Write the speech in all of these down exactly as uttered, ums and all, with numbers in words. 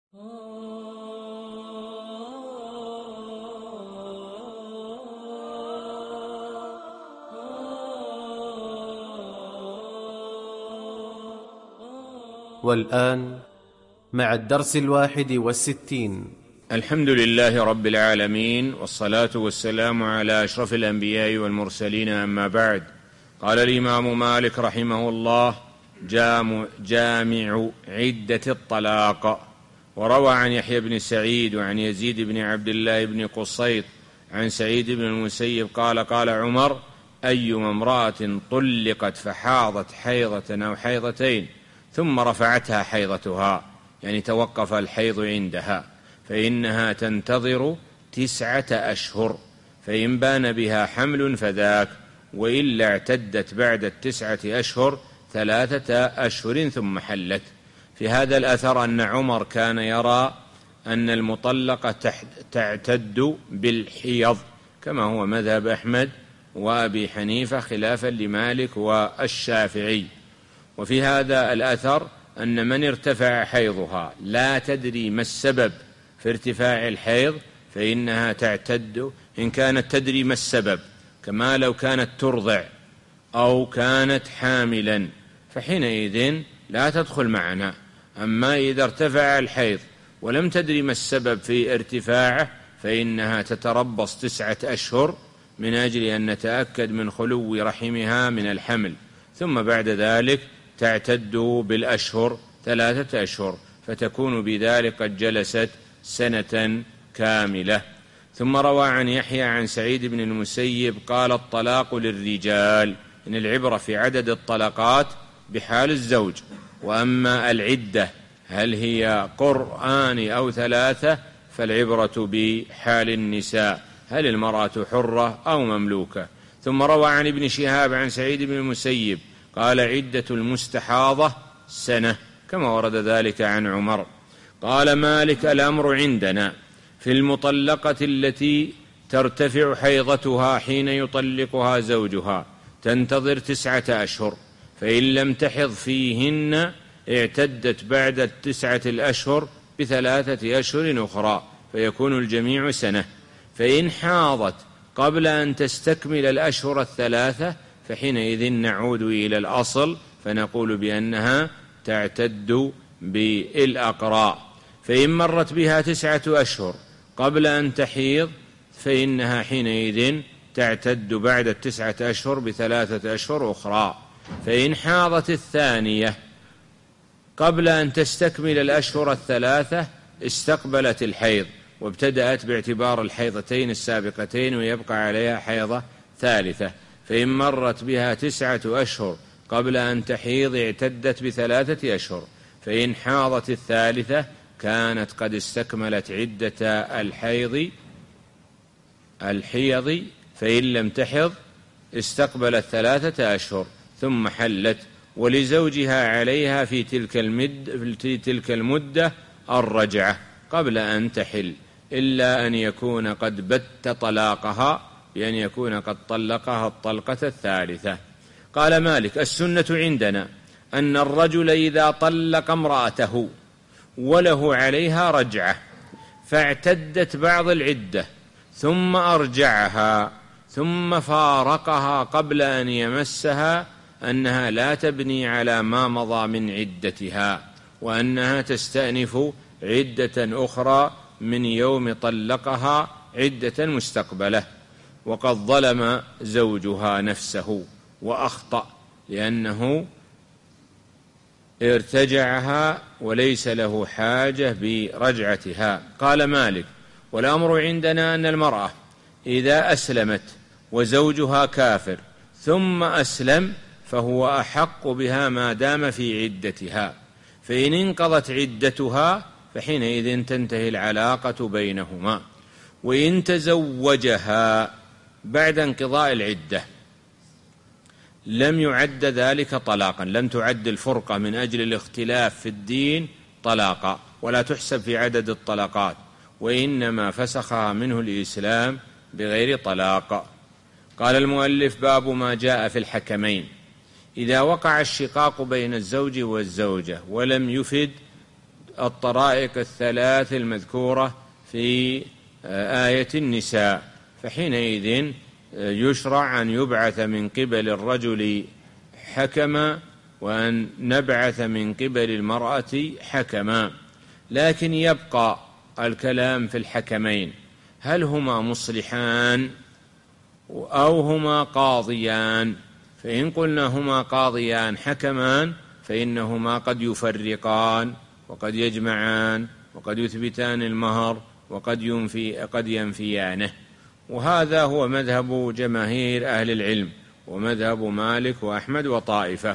والآن مع الدرس الواحد والستين. الحمد لله رب العالمين، والصلاة والسلام على أشرف الأنبياء والمرسلين، أما بعد. قال الإمام مالك رحمه الله: جامع عدة الطلاق. وروى عن يحيى بن سعيد وعن يزيد بن عبد الله بن قصيط عن سعيد بن المسيب قال: قال عمر: أيما امرأة طلقت فحاضت حيضة أو حيضتين ثم رفعتها حيضتها، يعني توقف الحيض عندها، فإنها تنتظر تسعة أشهر، فإن بان بها حمل فذاك، وإلا اعتدت بعد التسعة أشهر ثلاثة أشهر ثم حلت. في هذا الأثر أن عمر كان يرى أن المطلقة تعتد بالحيض، كما هو مذهب أحمد وأبي حنيفة خلافا لمالك والشافعي. وفي هذا الأثر أن من ارتفع حيضها لا تدري ما السبب في ارتفاع الحيض فإنها تعتد، إن كانت تدري ما السبب، كما لو كانت ترضع أو كانت حاملا فحينئذ لا تدخل معنا. أما إذا ارتفع الحيض ولم تدري ما السبب في ارتفاعه فإنها تتربص تسعة أشهر من أجل أن نتأكد من خلو رحمها من الحمل، ثم بعد ذلك تعتد بالأشهر ثلاثة أشهر، فتكون بذلك قد جلست سنة كاملة. ثم روى عن يحيى عن سعيد بن المسيب قال: الطلاق للرجال، إن العبرة في عدد الطلقات بحال الزوج، وأما العدة هل هي قرآن أو ثلاثة فالعبرة بحال النساء، هل المرأة حرة أو مملوكة. ثم روى عن ابن شهاب عن سعيد بن المسيب قال: عدة المستحاضة سنة، كما ورد ذلك عن عمر. قال مالك: الأمر عندنا في المطلقة التي ترتفع حيضتها حين يطلقها زوجها تنتظر تسعة أشهر، فإن لم تحض فيهن اعتدت بعد التسعة الأشهر بثلاثة أشهر أخرى، فيكون الجميع سنة. فإن حاضت قبل أن تستكمل الأشهر الثلاثة فحينئذ نعود إلى الأصل فنقول بأنها تعتد بالأقراء. فإن مرت بها تسعة أشهر قبل أن تحيض فإنها حينئذ تعتد بعد التسعة أشهر بثلاثة أشهر أخرى. فإن حاضت الثانية قبل أن تستكمل الأشهر الثلاثة استقبلت الحيض وابتدأت باعتبار الحيضتين السابقتين ويبقى عليها حيضة ثالثة. فإن مرت بها تسعة أشهر قبل أن تحيض اعتدت بثلاثة أشهر. فإن حاضت الثالثة كانت قد استكملت عدة الحيض الحيض فإن لم تحض استقبلت ثلاثة أشهر ثم حلت، ولزوجها عليها في تلك المد في تلك المدة الرجعة قبل أن تحل، إلا أن يكون قد بت طلاقها بأن يكون قد طلقها الطلقة الثالثة. قال مالك: السنة عندنا أن الرجل إذا طلق امرأته وله عليها رجعة فاعتدت بعض العدة ثم أرجعها ثم فارقها قبل أن يمسها أنها لا تبني على ما مضى من عدتها، وأنها تستأنف عدة أخرى من يوم طلقها عدة مستقبلة، وقد ظلم زوجها نفسه وأخطأ لأنه ارتجعها وليس له حاجة برجعتها. قال مالك: والأمر عندنا أن المرأة إذا أسلمت وزوجها كافر ثم أسلم فهو أحق بها ما دام في عدتها، فإن انقضت عدتها فحينئذ تنتهي العلاقة بينهما. وإن تزوجها بعد انقضاء العدة لم يعد ذلك طلاقا، لم تعد الفرقة من أجل الاختلاف في الدين طلاقا ولا تحسب في عدد الطلاقات، وإنما فسخها منه الإسلام بغير طلاق. قال المؤلف: باب ما جاء في الحكمين. إذا وقع الشقاق بين الزوج والزوجة ولم يفد الطرائق الثلاث المذكورة في آية النساء، فحينئذ يشرع أن يبعث من قبل الرجل حكما وأن نبعث من قبل المرأة حكما. لكن يبقى الكلام في الحكمين، هل هما مصلحان أو هما قاضيان؟ فإن قلنا هما قاضيان حكمان فإنهما قد يفرقان وقد يجمعان وقد يثبتان المهر وقد ينفي قد ينفيانه، وهذا هو مذهب جماهير أهل العلم ومذهب مالك وأحمد وطائفة.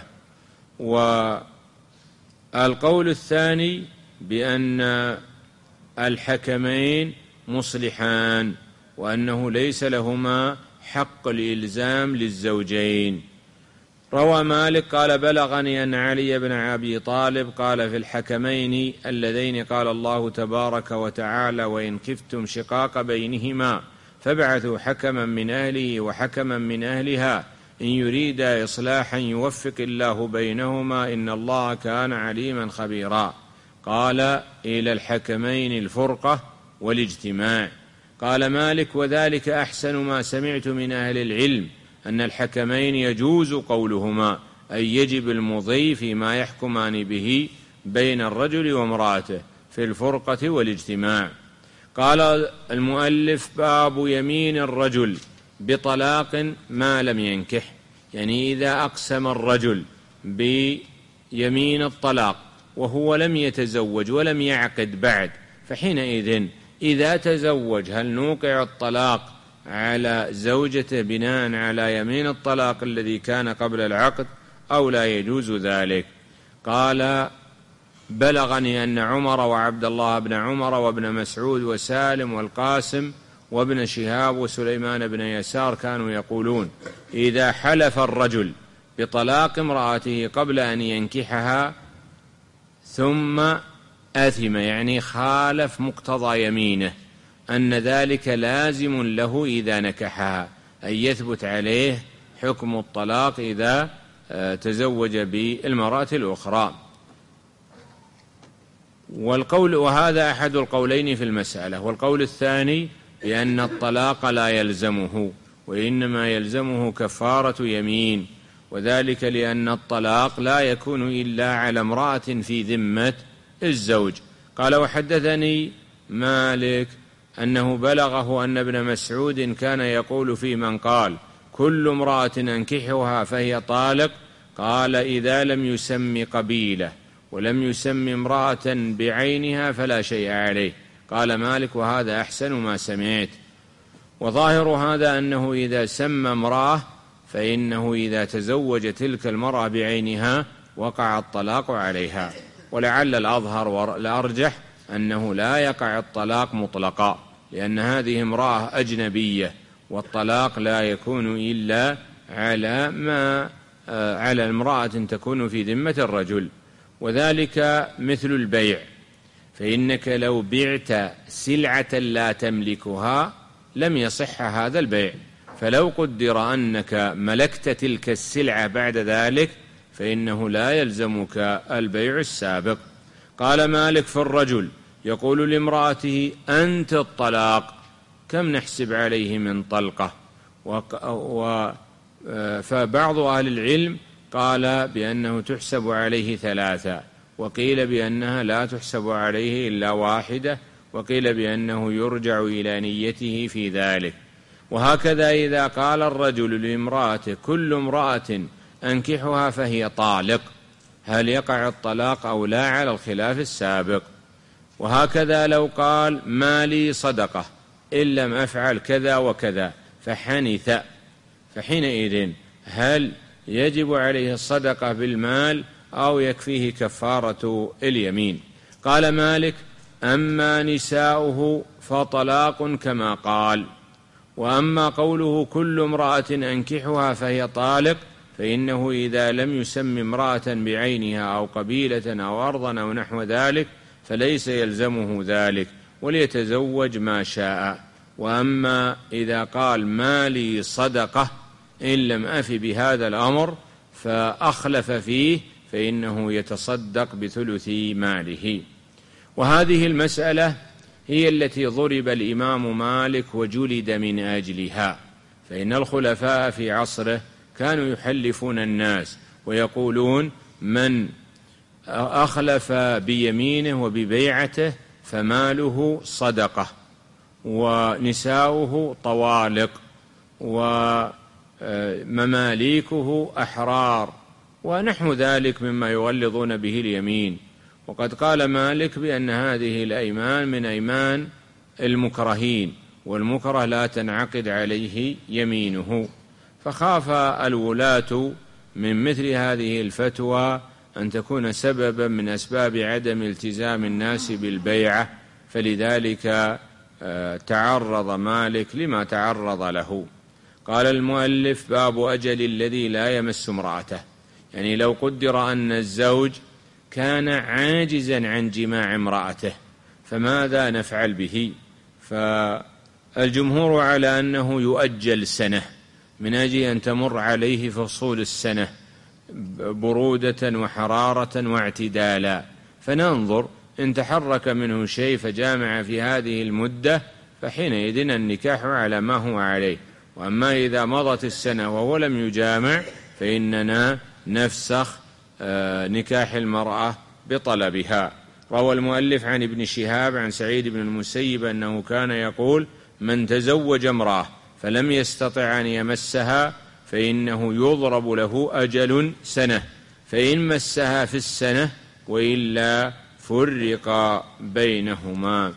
والقول الثاني بأن الحكمين مصلحان وأنه ليس لهما حق الإلزام للزوجين. روى مالك قال بلغني أن علي بن أبي طالب قال في الحكمين اللذين قال الله تبارك وتعالى وإن خفتم شقاق بينهما فابعثوا حكما من أهله وحكما من أهلها إن يريدا إصلاحا يوفق الله بينهما إن الله كان عليما خبيرا. قال إلى الحكمين الفرقة والاجتماع. قال مالك وذلك أحسن ما سمعت من أهل العلم أن الحكمين يجوز قولهما أي يجب المضي فيما يحكمان به بين الرجل وامرأته في الفرقة والاجتماع. قال المؤلف باب يمين الرجل بطلاق ما لم ينكح، يعني إذا أقسم الرجل بيمين الطلاق وهو لم يتزوج ولم يعقد بعد، فحينئذ إذا تزوج هل نوقع الطلاق على زوجته بناء على يمين الطلاق الذي كان قبل العقد أو لا يجوز ذلك؟ قال بلغني أن عمر وعبد الله بن عمر وابن مسعود وسالم والقاسم وابن شهاب وسليمان بن يسار كانوا يقولون إذا حلف الرجل بطلاق امرأته قبل أن ينكحها ثم آثم، يعني خالف مقتضى يمينه، أن ذلك لازم له إذا نكحها، أي يثبت عليه حكم الطلاق إذا تزوج بالمرأة الأخرى. والقول وهذا أحد القولين في المسألة. والقول الثاني بأن الطلاق لا يلزمه وإنما يلزمه كفارة يمين، وذلك لأن الطلاق لا يكون إلا على امرأة في ذمة الزوج. قال وحدثني مالك أنه بلغه أن ابن مسعود كان يقول في من قال كل امرأة أنكحها فهي طالق، قال إذا لم يسم قبيلة ولم يسم امرأة بعينها فلا شيء عليه. قال مالك وهذا أحسن ما سمعت. وظاهر هذا أنه إذا سمى امرأة فإنه إذا تزوج تلك المرأة بعينها وقع الطلاق عليها، ولعل الأظهر والأرجح أنه لا يقع الطلاق مطلقا، لأن هذه امرأة أجنبية والطلاق لا يكون إلا على ما على امرأة تكون في ذمة الرجل. وذلك مثل البيع، فإنك لو بعت سلعة لا تملكها لم يصح هذا البيع، فلو قدر أنك ملكت تلك السلعة بعد ذلك فإنه لا يلزمك البيع السابق. قال مالك في الرجل يقول لامرأته أنت الطلاق كم نحسب عليه من طلقة؟ و فبعض أهل العلم قال بأنه تحسب عليه ثلاثة، وقيل بأنها لا تحسب عليه إلا واحدة، وقيل بأنه يرجع إلى نيته في ذلك. وهكذا إذا قال الرجل لامرأته كل امرأة أنكحها فهي طالق، هل يقع الطلاق أو لا على الخلاف السابق؟ وهكذا لو قال ما لي صدقة إن لم أفعل كذا وكذا فحنث، فحينئذ هل يجب عليه الصدقة بالمال أو يكفيه كفارة اليمين؟ قال مالك أما نساؤه فطلاق كما قال، وأما قوله كل امرأة أنكحها فهي طالق فإنه إذا لم يسم امرأة بعينها أو قبيلة أو أرضا أو نحو ذلك فليس يلزمه ذلك وليتزوج ما شاء. وأما إذا قال ما لي صدقة إن لم أف بهذا الأمر فأخلف فيه فإنه يتصدق بثلث ماله. وهذه المسألة هي التي ضرب الإمام مالك وجلد من أجلها، فإن الخلفاء في عصره كانوا يحلفون الناس ويقولون من أخلف بيمينه وببيعته فماله صدقة ونساؤه طوالق ومماليكه أحرار ونحو ذلك مما يغلظون به اليمين. وقد قال مالك بأن هذه الأيمان من أيمان المكرهين، والمكره لا تنعقد عليه يمينه، فخاف الولاة من مثل هذه الفتوى أن تكون سببا من أسباب عدم التزام الناس بالبيعة، فلذلك تعرض مالك لما تعرض له. قال المؤلف: باب أجل الذي لا يمس امرأته، يعني لو قدر أن الزوج كان عاجزا عن جماع امرأته فماذا نفعل به؟ فالجمهور على أنه يؤجل سنة من أجل أن تمر عليه فصول السنة برودة وحرارة واعتدالا، فننظر إن تحرك منه شيء فجامع في هذه المدة فحينئذ النكاح على ما هو عليه. وأما إذا مضت السنة وهو لم يجامع فإننا نفسخ نكاح المرأة بطلبها. روى المؤلف عن ابن شهاب عن سعيد بن المسيب أنه كان يقول: من تزوج امرأة فلم يستطع أن يمسها فإنه يضرب له أجل سنة، فإن مسها في السنة وإلا فرق بينهما.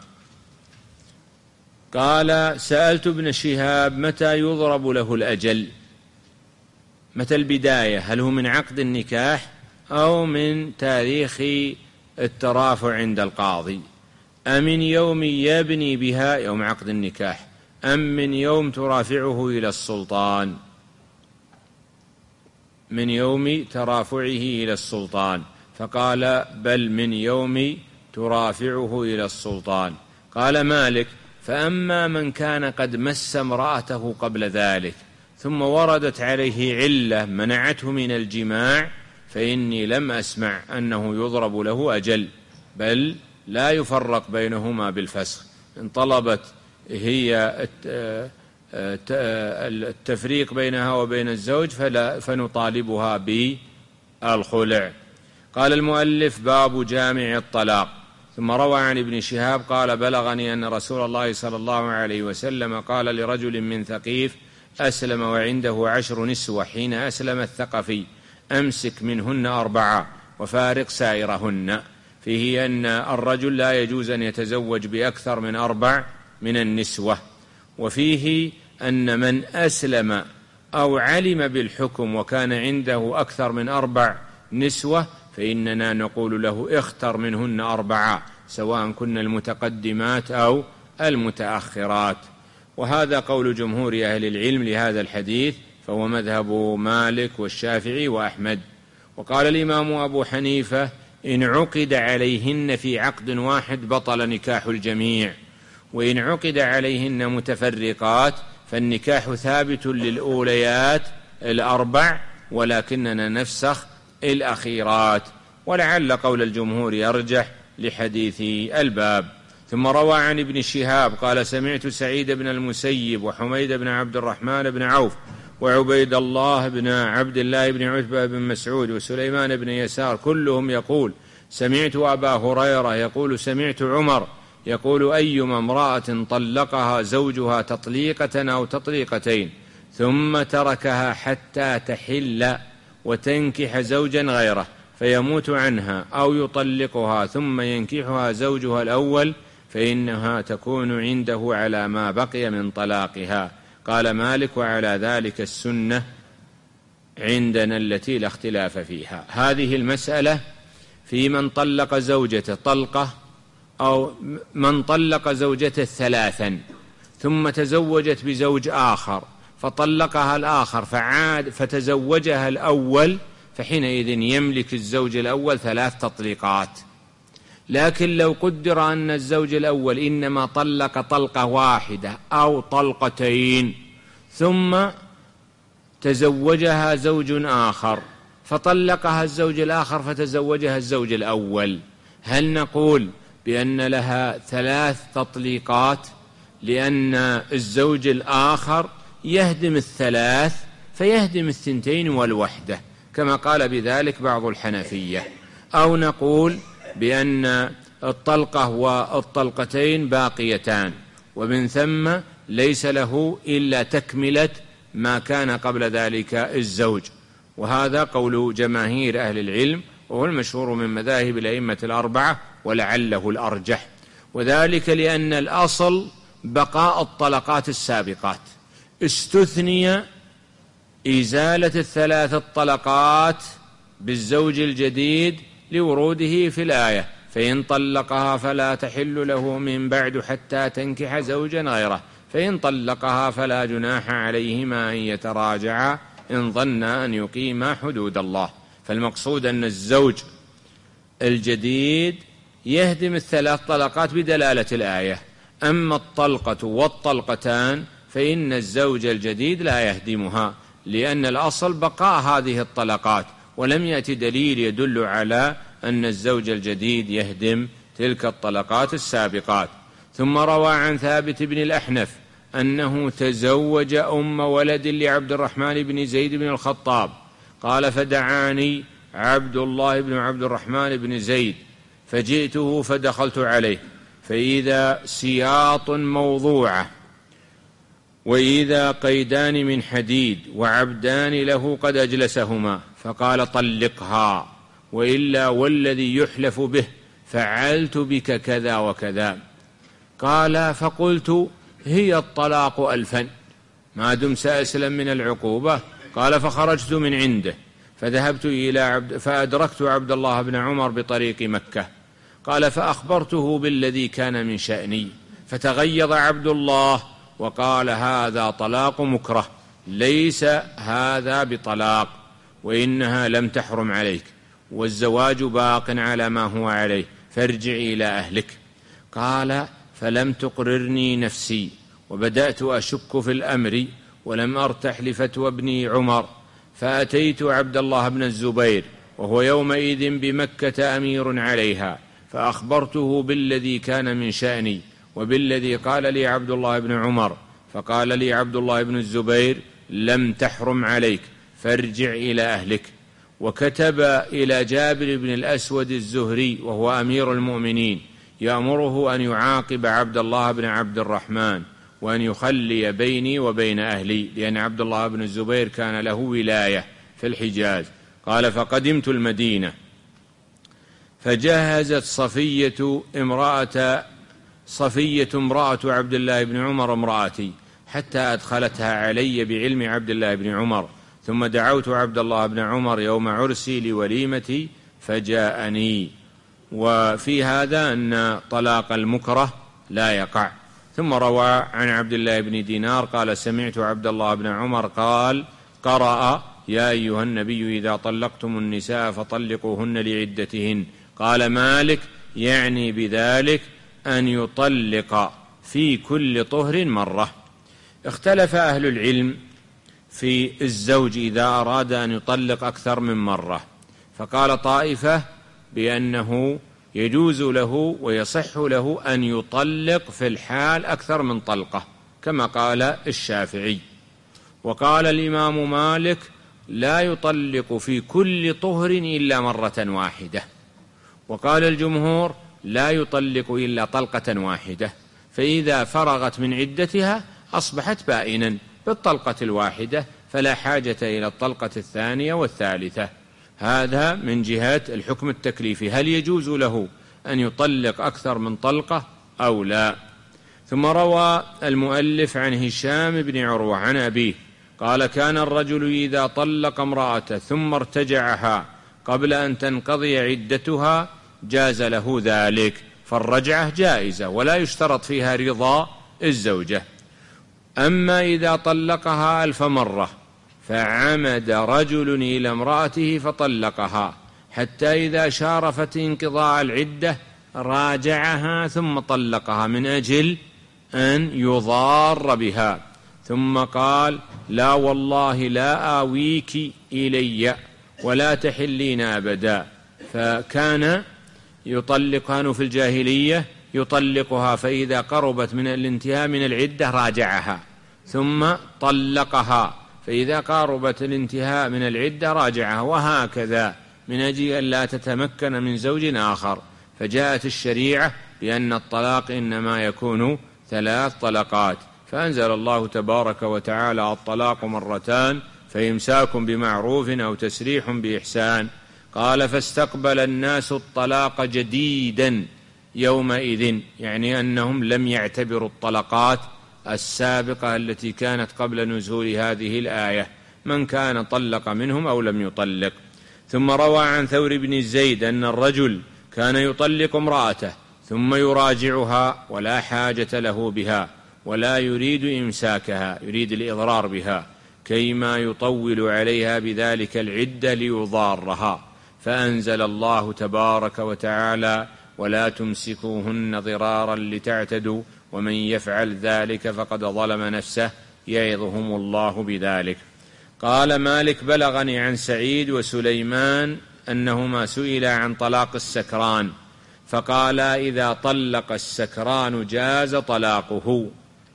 قال: سألت ابن شهاب: متى يضرب له الأجل؟ متى البداية؟ هل هو من عقد النكاح أو من تاريخ الترافع عند القاضي؟ أم من يوم يبني بها يوم عقد النكاح أم من يوم ترافعه إلى السلطان؟ من يوم ترافعه إلى السلطان. فقال: بل من يوم ترافعه إلى السلطان. قال مالك: فأما من كان قد مس امرأته قبل ذلك ثم وردت عليه علة منعته من الجماع فإني لم أسمع أنه يضرب له أجل، بل لا يفرق بينهما بالفسخ. إن طلبت هي التفريق بينها وبين الزوج فلا فنطالبها بالخلع. قال المؤلف: باب جامع الطلاق. ثم روى عن ابن شهاب قال: بلغني أن رسول الله صلى الله عليه وسلم قال لرجل من ثقيف أسلم وعنده عشر نسوة حين أسلم الثقفي: أمسك منهن أربعة وفارق سائرهن. فيه أن الرجل لا يجوز أن يتزوج بأكثر من أربع من النسوة. وفيه أن من أسلم أو علم بالحكم وكان عنده أكثر من أربع نسوة فإننا نقول له: اختر منهن أربعة سواء كن المتقدمات أو المتأخرات. وهذا قول جمهور أهل العلم لهذا الحديث، فهو مذهب مالك والشافعي وأحمد. وقال الإمام أبو حنيفة: إن عقد عليهن في عقد واحد بطل نكاح الجميع، وإن عقد عليهن متفرقات فالنكاح ثابت للأوليات الأربع ولكننا نفسخ الأخيرات. ولعل قول الجمهور يرجح لحديث الباب. ثم روى عن ابن شهاب قال: سمعت سعيد بن المسيب وحميد بن عبد الرحمن بن عوف وعبيد الله بن عبد الله بن عتبة بن مسعود وسليمان بن يسار كلهم يقول: سمعت أبا هريرة يقول: سمعت عمر يقول: أيما امرأة طلقها زوجها تطليقة أو تطليقتين ثم تركها حتى تحل وتنكح زوجا غيره فيموت عنها أو يطلقها ثم ينكحها زوجها الأول فإنها تكون عنده على ما بقي من طلاقها. قال مالك: وعلى ذلك السنة عندنا التي لا اختلاف فيها. هذه المسألة في من طلق زوجته طلقة أو من طلق زوجته ثلاثا ثم تزوجت بزوج آخر فطلقها الآخر فعاد فتزوجها الأول، فحينئذ يملك الزوج الأول ثلاث تطليقات. لكن لو قدر أن الزوج الأول إنما طلق طلقة واحدة أو طلقتين ثم تزوجها زوج آخر فطلقها الزوج الآخر فتزوجها الزوج الأول، هل نقول بأن لها ثلاث تطليقات، لأن الزوج الآخر يهدم الثلاث فيهدم الثنتين والوحدة، كما قال بذلك بعض الحنفية. أو نقول بأن الطلقة والطلقتين باقيتان، ومن ثم ليس له إلا تكملة ما كان قبل ذلك الزوج، وهذا قول جماهير أهل العلم، وهو المشهور من مذاهب الأئمة الأربعة، ولعله الأرجح، وذلك لأن الأصل بقاء الطلقات السابقات، استثني إزالة الثلاث الطلقات بالزوج الجديد لوروده في الآية: فإن طلقها فلا تحل له من بعد حتى تنكح زوجا غيره، فإن طلقها فلا جناح عليهما أن يتراجعا إن ظنا أن يقيما حدود الله. فالمقصود أن الزوج الجديد يهدم الثلاث طلقات بدلالة الآية، أما الطلقة والطلقتان فإن الزوج الجديد لا يهدمها، لأن الأصل بقاء هذه الطلقات، ولم يأتي دليل يدل على أن الزوج الجديد يهدم تلك الطلقات السابقات. ثم روى عن ثابت بن الأحنف أنه تزوج أم ولد لعبد الرحمن بن زيد بن الخطاب، قال: فدعاني عبد الله بن عبد الرحمن بن زيد فجئته فدخلت عليه، فإذا سياط موضوعة، وإذا قيدان من حديد، وعبدان له قد أجلسهما، فقال: طلقها، وإلا والذي يحلف به فعلت بك كذا وكذا. قال: فقلت: هي الطلاق ألفا ما دم سأسلم من العقوبة. قال: فخرجت من عنده فذهبت إلى عبد فأدركت عبد الله بن عمر بطريق مكة. قال: فأخبرته بالذي كان من شأني، فتغيظ عبد الله وقال: هذا طلاق مكره، ليس هذا بطلاق، وإنها لم تحرم عليك، والزواج باق على ما هو عليه، فارجع إلى أهلك. قال: فلم تقررني نفسي، وبدأت أشك في الأمر، ولم أرتح لفتوى ابن عمر، فأتيت عبد الله بن الزبير وهو يومئذ بمكة أمير عليها، فأخبرته بالذي كان من شأني وبالذي قال لي عبد الله بن عمر، فقال لي عبد الله بن الزبير: لم تحرم عليك، فارجع إلى أهلك. وكتب إلى جابر بن الأسود الزهري وهو أمير المؤمنين يأمره أن يعاقب عبد الله بن عبد الرحمن، وأن يخلي بيني وبين أهلي، لأن عبد الله بن الزبير كان له ولاية في الحجاز. قال: فقدمت المدينة فجهزت صفية امرأة صفية امرأة عبد الله بن عمر امرأتي، حتى أدخلتها علي بعلم عبد الله بن عمر، ثم دعوت عبد الله بن عمر يوم عرسي لوليمتي فجاءني. وفي هذا أن طلاق المكره لا يقع. ثم روى عن عبد الله بن دينار قال: سمعت عبد الله بن عمر قال: قرأ: يا أيها النبي إذا طلقتم النساء فطلقوهن لعدتهن. قال مالك: يعني بذلك أن يطلق في كل طهر مرة. اختلف أهل العلم في الزوج إذا أراد أن يطلق أكثر من مرة، فقال طائفة بأنه يجوز له ويصح له أن يطلق في الحال أكثر من طلقة، كما قال الشافعي. وقال الإمام مالك: لا يطلق في كل طهر إلا مرة واحدة. وقال الجمهور: لا يطلق إلا طلقة واحدة، فإذا فرغت من عدتها أصبحت بائنا بالطلقة الواحدة، فلا حاجة إلى الطلقة الثانية والثالثة. هذا من جهة الحكم التكليفي، هل يجوز له أن يطلق أكثر من طلقة أو لا؟ ثم روى المؤلف عن هشام بن عروة عن أبيه قال: كان الرجل إذا طلق امرأته ثم ارتجعها قبل أن تنقضي عدتها جاز له ذلك، فالرجعة جائزة ولا يشترط فيها رضا الزوجة. أما إذا طلقها ألف مرة فعمد رجل إلى امرأته فطلقها حتى إذا شارفت انقضاء العدة راجعها ثم طلقها من أجل أن يضار بها، ثم قال: لا والله لا آويك إلي ولا تحلين أبدا. فكان يطلق، كانوا في الجاهلية يطلقها فإذا قربت من الانتهاء من العدة راجعها، ثم طلقها فإذا قاربت الانتهاء من العدة راجعها، وهكذا من أجل أن لا تتمكن من زوج آخر. فجاءت الشريعة بأن الطلاق إنما يكون ثلاث طلقات، فأنزل الله تبارك وتعالى الطلاق مرتان فإمساك بمعروف أو تسريح بإحسان. قال فاستقبل الناس الطلاق جديدا يومئذ، يعني أنهم لم يعتبروا الطلقات السابقة التي كانت قبل نزول هذه الآية، من كان طلق منهم أو لم يطلق. ثم روى عن ثور بن زيد أن الرجل كان يطلق امرأته ثم يراجعها ولا حاجة له بها ولا يريد إمساكها، يريد الإضرار بها كيما يطول عليها بذلك العدة ليضارها، فأنزل الله تبارك وتعالى ولا تمسكوهن ضرارا لتعتدوا ومن يفعل ذلك فقد ظلم نفسه يعظهم الله بذلك. قال مالك بلغني عن سعيد وسليمان أنهما سئلا عن طلاق السكران فقال إذا طلق السكران جاز طلاقه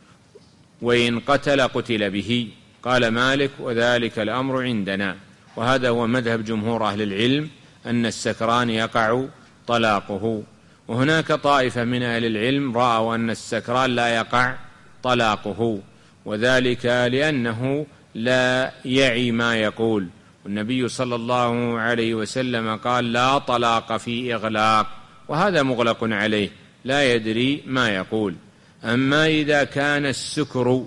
وإن قتل قتل به. قال مالك وذلك الأمر عندنا، وهذا هو مذهب جمهور أهل العلم أن السكران يقع طلاقه. وهناك طائفة من أهل العلم رأوا أن السكران لا يقع طلاقه، وذلك لأنه لا يعي ما يقول، والنبي صلى الله عليه وسلم قال لا طلاق في إغلاق، وهذا مغلق عليه لا يدري ما يقول. أما إذا كان السكر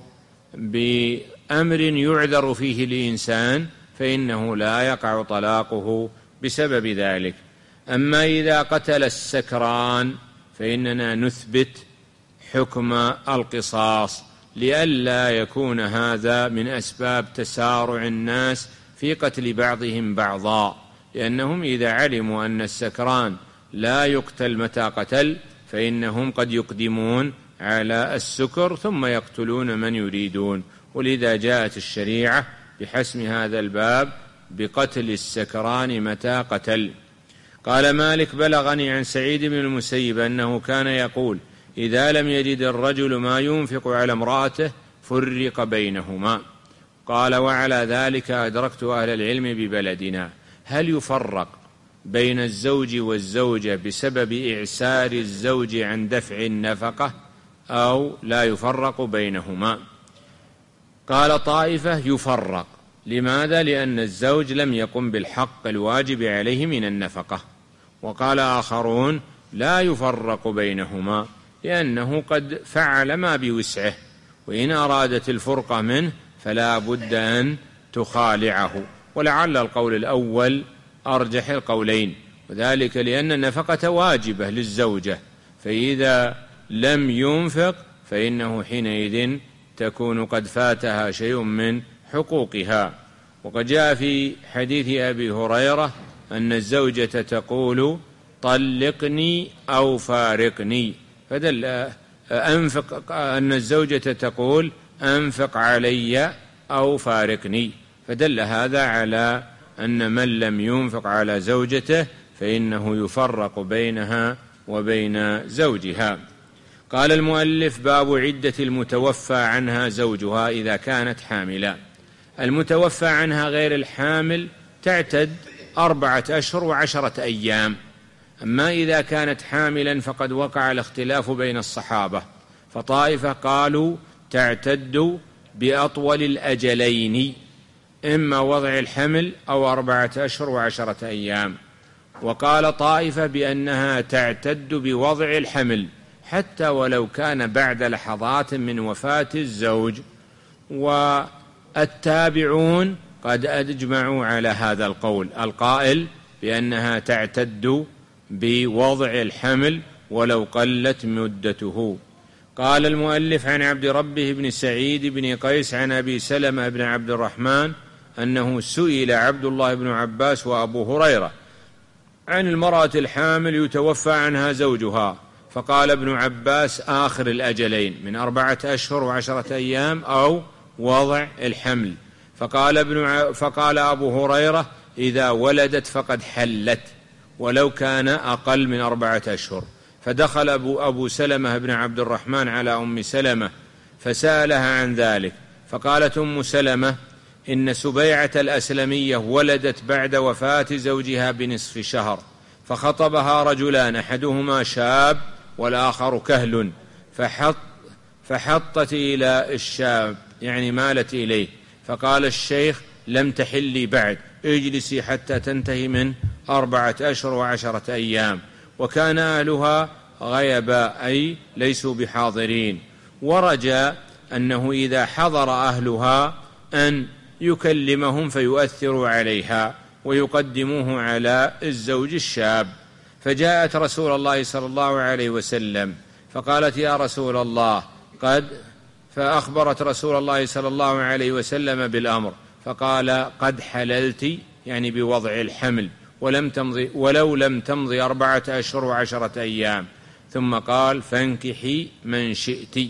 بأمر يعذر فيه الإنسان فإنه لا يقع طلاقه بسبب ذلك. أما إذا قتل السكران فإننا نثبت حكم القصاص لئلا يكون هذا من أسباب تسارع الناس في قتل بعضهم بعضا، لأنهم إذا علموا أن السكران لا يقتل متى قتل فإنهم قد يقدمون على السكر ثم يقتلون من يريدون، ولذا جاءت الشريعة بحسم هذا الباب بقتل السكران متى قتل. قال مالك بلغني عن سعيد بن المسيب أنه كان يقول إذا لم يجد الرجل ما ينفق على امرأته فرق بينهما. قال وعلى ذلك أدركت أهل العلم ببلدنا، هل يفرق بين الزوج والزوجة بسبب إعسار الزوج عن دفع النفقة أو لا يفرق بينهما؟ قال طائفة يفرق. لماذا؟ لأن الزوج لم يقم بالحق الواجب عليه من النفقة. وقال آخرون لا يفرق بينهما لأنه قد فعل ما بوسعه، وإن أرادت الفرقة منه فلا بد أن تخالعه. ولعل القول الأول أرجح القولين، وذلك لأن النفقة واجبة للزوجة، فإذا لم ينفق فإنه حينئذ تكون قد فاتها شيء من حقوقها. وقد جاء في حديث أبي هريرة أن الزوجة تقول طلقني أو فارقني، فدل أنفق أن الزوجة تقول أنفق علي أو فارقني، فدل هذا على أن من لم ينفق على زوجته فإنه يفرق بينها وبين زوجها. قال المؤلف باب عدة المتوفى عنها زوجها إذا كانت حاملا. المتوفى عنها غير الحامل تعتد أربعة أشهر وعشرة أيام. أما إذا كانت حاملا فقد وقع الاختلاف بين الصحابة، فطائفة قالوا تعتد بأطول الأجلين، إما وضع الحمل أو أربعة أشهر وعشرة أيام. وقال طائفة بأنها تعتد بوضع الحمل حتى ولو كان بعد لحظات من وفاة الزوج. والتابعون قد أجمعوا على هذا القول القائل بأنها تعتد بوضع الحمل ولو قلت مدته. قال المؤلف عن عبد ربه بن سعيد بن قيس عن أبي سلمة بن عبد الرحمن أنه سئل عبد الله بن عباس وأبو هريرة عن المرأة الحامل يتوفى عنها زوجها، فقال ابن عباس آخر الأجلين من أربعة أشهر وعشرة أيام أو وضع الحمل. فقال, ابن ع... فقال أبو هريرة إذا ولدت فقد حلت، ولو كان أقل من أربعة أشهر. فدخل أبو, أبو سلمة بن عبد الرحمن على أم سلمة فسألها عن ذلك، فقالت أم سلمة: إن سبيعة الأسلمية ولدت بعد وفاة زوجها بنصف شهر، فخطبها رجلان، أحدهما شاب والآخر كهل، فحط فحطت إلى الشاب، يعني مالت إليه، فقال الشيخ: لم تحلي بعد، اجلسي حتى تنتهي من أربعة أشهر وعشرة أيام. وكان أهلها غيبا، أي ليسوا بحاضرين، ورجى أنه إذا حضر أهلها أن يكلمهم فيؤثروا عليها ويقدموه على الزوج الشاب. فجاءت رسول الله صلى الله عليه وسلم فقالت: يا رسول الله قد فأخبرت رسول الله صلى الله عليه وسلم بالأمر، فقال: قد حللت، يعني بوضع الحمل، ولم تمضي ولو لم تمضي أربعة أشهر وعشرة أيام. ثم قال: فانكحي من شئت.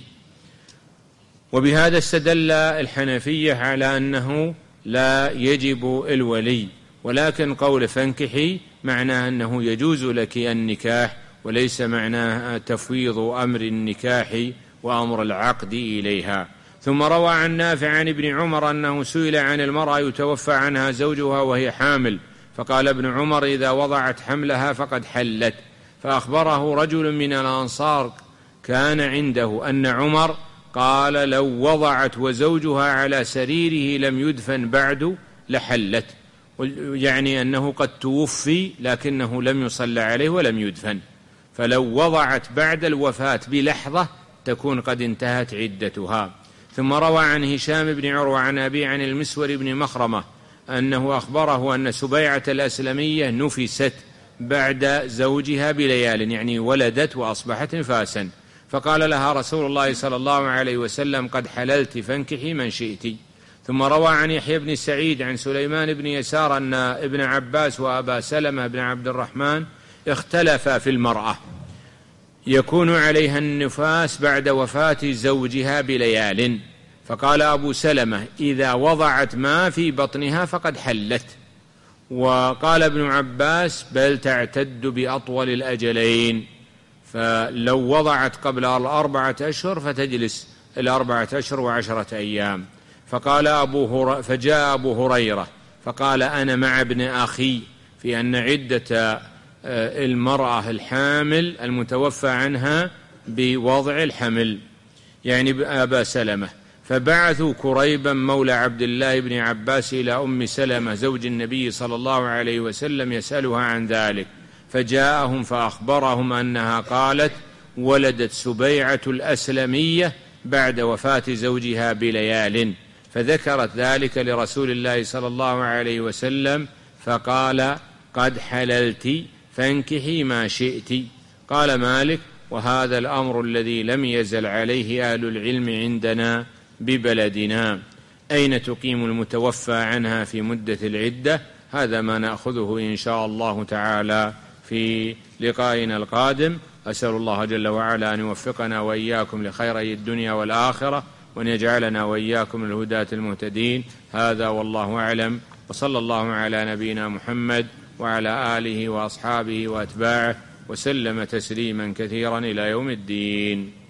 وبهذا استدل الحنفية على أنه لا يجب الولي، ولكن قول فانكحي معناه أنه يجوز لك النكاح، وليس معناه تفويض أمر النكاح وأمر العقد إليها. ثم روى عن نافع عن ابن عمر أنه سئل عن المرأة يتوفى عنها زوجها وهي حامل، فقال ابن عمر: إذا وضعت حملها فقد حلت. فأخبره رجل من الأنصار كان عنده أن عمر قال: لو وضعت وزوجها على سريره لم يدفن بعد لحلت، يعني أنه قد توفي لكنه لم يصلى عليه ولم يدفن، فلو وضعت بعد الوفاة بلحظة تكون قد انتهت عدتها. ثم روى عن هشام بن عروة عن أبي عن المسور بن مخرمة أنه أخبره أن سبيعة الأسلمية نفست بعد زوجها بليال، يعني ولدت وأصبحت نفاسا، فقال لها رسول الله صلى الله عليه وسلم: قد حللت فانكحي من شئت. ثم روى عن يحيى بن سعيد عن سليمان بن يسار أن ابن عباس وأبا سلمة بن عبد الرحمن اختلفا في المرأة يكون عليها النفاس بعد وفاة زوجها بليال، فقال أبو سلمة: إذا وضعت ما في بطنها فقد حلت. وقال ابن عباس: بل تعتد بأطول الأجلين، فلو وضعت قبل الأربعة أشهر فتجلس الأربعة أشهر وعشرة أيام. فقال أبو هر... فجاء أبو هريرة فقال: أنا مع ابن أخي في أن عدة المرأة الحامل المتوفى عنها بوضع الحمل، يعني أبا سلمة. فبعثوا كريبا مولى عبد الله بن عباس إلى أم سلمة زوج النبي صلى الله عليه وسلم يسألها عن ذلك، فجاءهم فأخبرهم أنها قالت: ولدت سبيعة الأسلمية بعد وفاة زوجها بليال، فذكرت ذلك لرسول الله صلى الله عليه وسلم فقال: قد حللت فانكحي ما شئت. قال مالك: وهذا الأمر الذي لم يزل عليه أهل العلم عندنا ببلدنا. أين تقيم المتوفى عنها في مدة العدة؟ هذا ما نأخذه إن شاء الله تعالى في لقائنا القادم. أسأل الله جل وعلا أن يوفقنا وإياكم لخيري الدنيا والآخرة، وأن يجعلنا وإياكم الهداة المهتدين. هذا والله أعلم، وصلى الله على نبينا محمد وعلى آله وأصحابه وأتباعه وسلم تسليما كثيرا إلى يوم الدين.